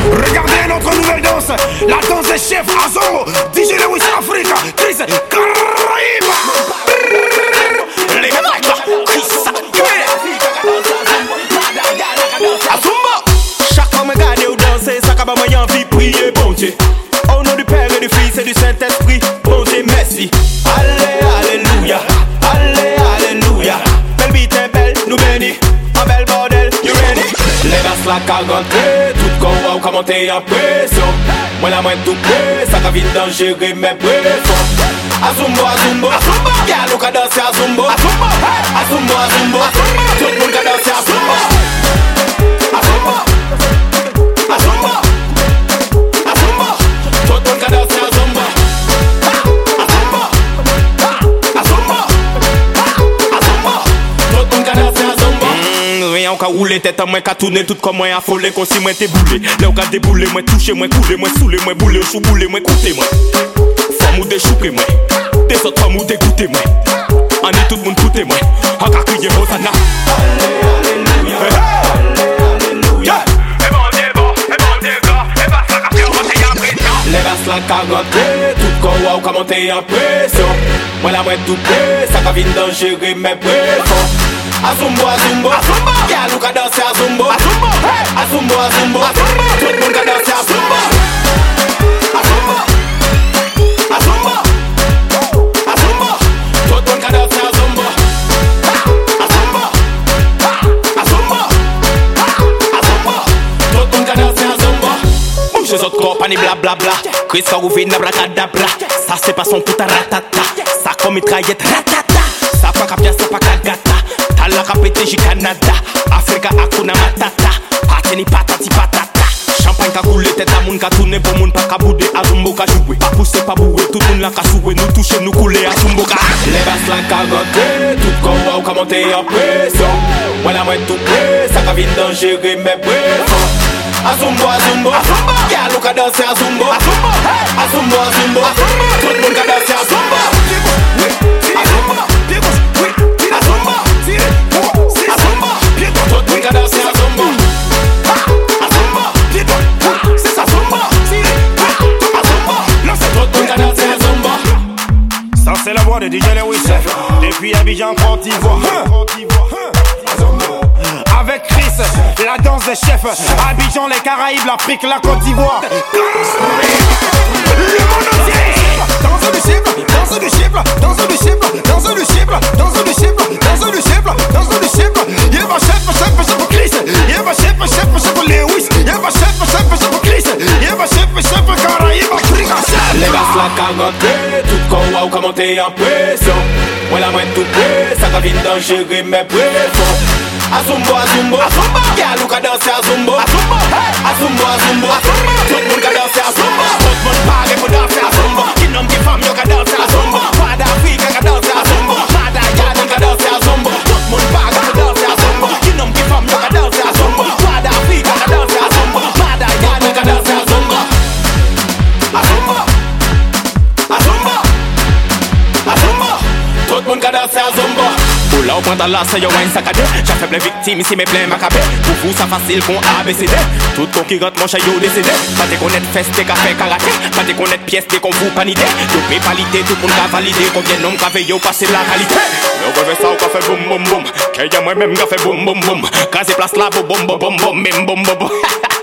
Regardez notre nouvelle danse, la danse des chefs Azongo, DJ Lewis Africa, Chris Caraïba. Les gars, Chris, Azumba. Chaque fois que je regarde ou danser, ça va m'envoyer envie de prier, bon Dieu. Au nom du Père et du Fils et du Saint-Esprit, bon Dieu, merci. Allez, alléluia, allez, alléluia. Belle beat est belle, nous bénis. Un bel bordel, you ready? Les basses la carganté, tout qu'on va commenter en pression. Moi la moins tout près, ça va vite dangereux, mais pression. Azumba, Azumba, Azumba. Y'a l'eau qui danse Azumba, Azumba, Azumba, Azumba. Tout le monde qui danse Azumba, Azumba, Azumba, Azumba. Tout le monde qui danse Azumba, Azumba, Azumba, Azumba. Tout le monde qui danse Azumba. Rien qu'à rouler tête à moi, qu'à tourner tout comme moi, affolé, comme si moi t'es boulé. Là, on qu'à débouler, moi toucher, moi couler, moi saouler, moi bouler, chou bouler, moi coûter, moi. Femme ou déchouquer, moi. Des autres femmes ou dégoûter, moi. On est tout le monde coûter, moi. On qu'à crier, Hosanna. Alléluia, alléluia. Et bon Dieu, bon, et bon Dieu, gars. Et bah, ça qu'a fait monter en pression. Les basses la cagoté, tout qu'on va qu'a monter en pression. Moi la moi tout près, ça qu'a vite dangereux, mais pression. Azumba, Azumba, Azumba. Y'a l'eau qui danse Azumba, Azumba, Azumba, Azumba. Tout le monde qui danse Azumba, Azumba, Azumba, Azumba. Tout le monde qui danse Azumba, Azumba, Azumba, Azumba. Tout le monde qui danse Azumba. Bouge les autres corps, pas ni blablabla. Chris Carouvine, abracadabra. Ça c'est pas son putain ratata. Ça comme mitraillette ratata. Ça pas capia, ça pas cagata. La capete J Canada, Africa Akuna Matata, Pateni patati patata. Champagne ka coule tête à moun ka tourner pour moun pas ka bouder, Azumbo ka jouer. Pas pousser, pas bourrer, tout moun la ka souer. Nous toucher, nous couler, Azumbo ka. Les basses la ka goté, tout qu'on va ou ka monter en pression. Moi la moi tout près, ça ka vite dangereux, mais pression. Azumbo, Azumbo, Azumba. Y'a l'eau ka danser Azumbo, Azumba, Azumbo, Azumbo. Tout le monde ka danser Azumba, Azumba, Azumba. Ça c'est la voix de DJ Lewis depuis Abidjan, Côte d'Ivoire. Avec Chris, la danse des chefs. Abidjan, les Caraïbes, l'Afrique, la Côte d'Ivoire. Le monde entier. Danse du chiffre, danse du chiffre, danse du chiffre, danse du chiffre, danse du chiffre, danse du chiffre, danse du chiffre. Il va chef Chris. Il va chef Lewis. Il va chef Chris. Il va chef Caraïbes, Afrique. Les basses la cagoté, tout qu'on va ou qu'à monter en pression. Moi la moi tout près, ça va vite dangereux, mais pression. Azumba, Azumba, Azumba. Y'a l'eau qui danse Azumba, Azumba, Azumba, Azumba. Tout le monde qui danse Azumba, tout le monde parle pour danser Azumba. Qui nomme qui femme, y'a qui danse Azumba. Pas d'Afrique qui danse Azumba, pas d'Ayana qui danse Azumba. Tout le monde parle pour danser Azumba. Qui nomme qui femme, y'a qui danse Azumba. Pas d'Afrique qui danse Azumba, pas d'Ayana qui danse Azumba. Azumba, Azumba, Azumba. Tout le monde qui danse Azumba. Pour là, au point là, c'est y'a un saccadé. J'ai fait plein victimes, ici, mais plein macabé. Pour vous, ça facile qu'on ABCD. Tout con qui rentre, mon chat, yo décédé. Pas de connaître fest, des cafés karaté. Pas de connaître pièces, des qu'on vous pas l'idée. Yo pépalité, tout le monde a validé. Combien d'hommes qui yo passer la qualité. Yo, on fait ça, on fait boum boum boum. Qu'il y a moi-même qui fait boum boum boum. Quand c'est place là, boum boum boum boum, même boum boum boum.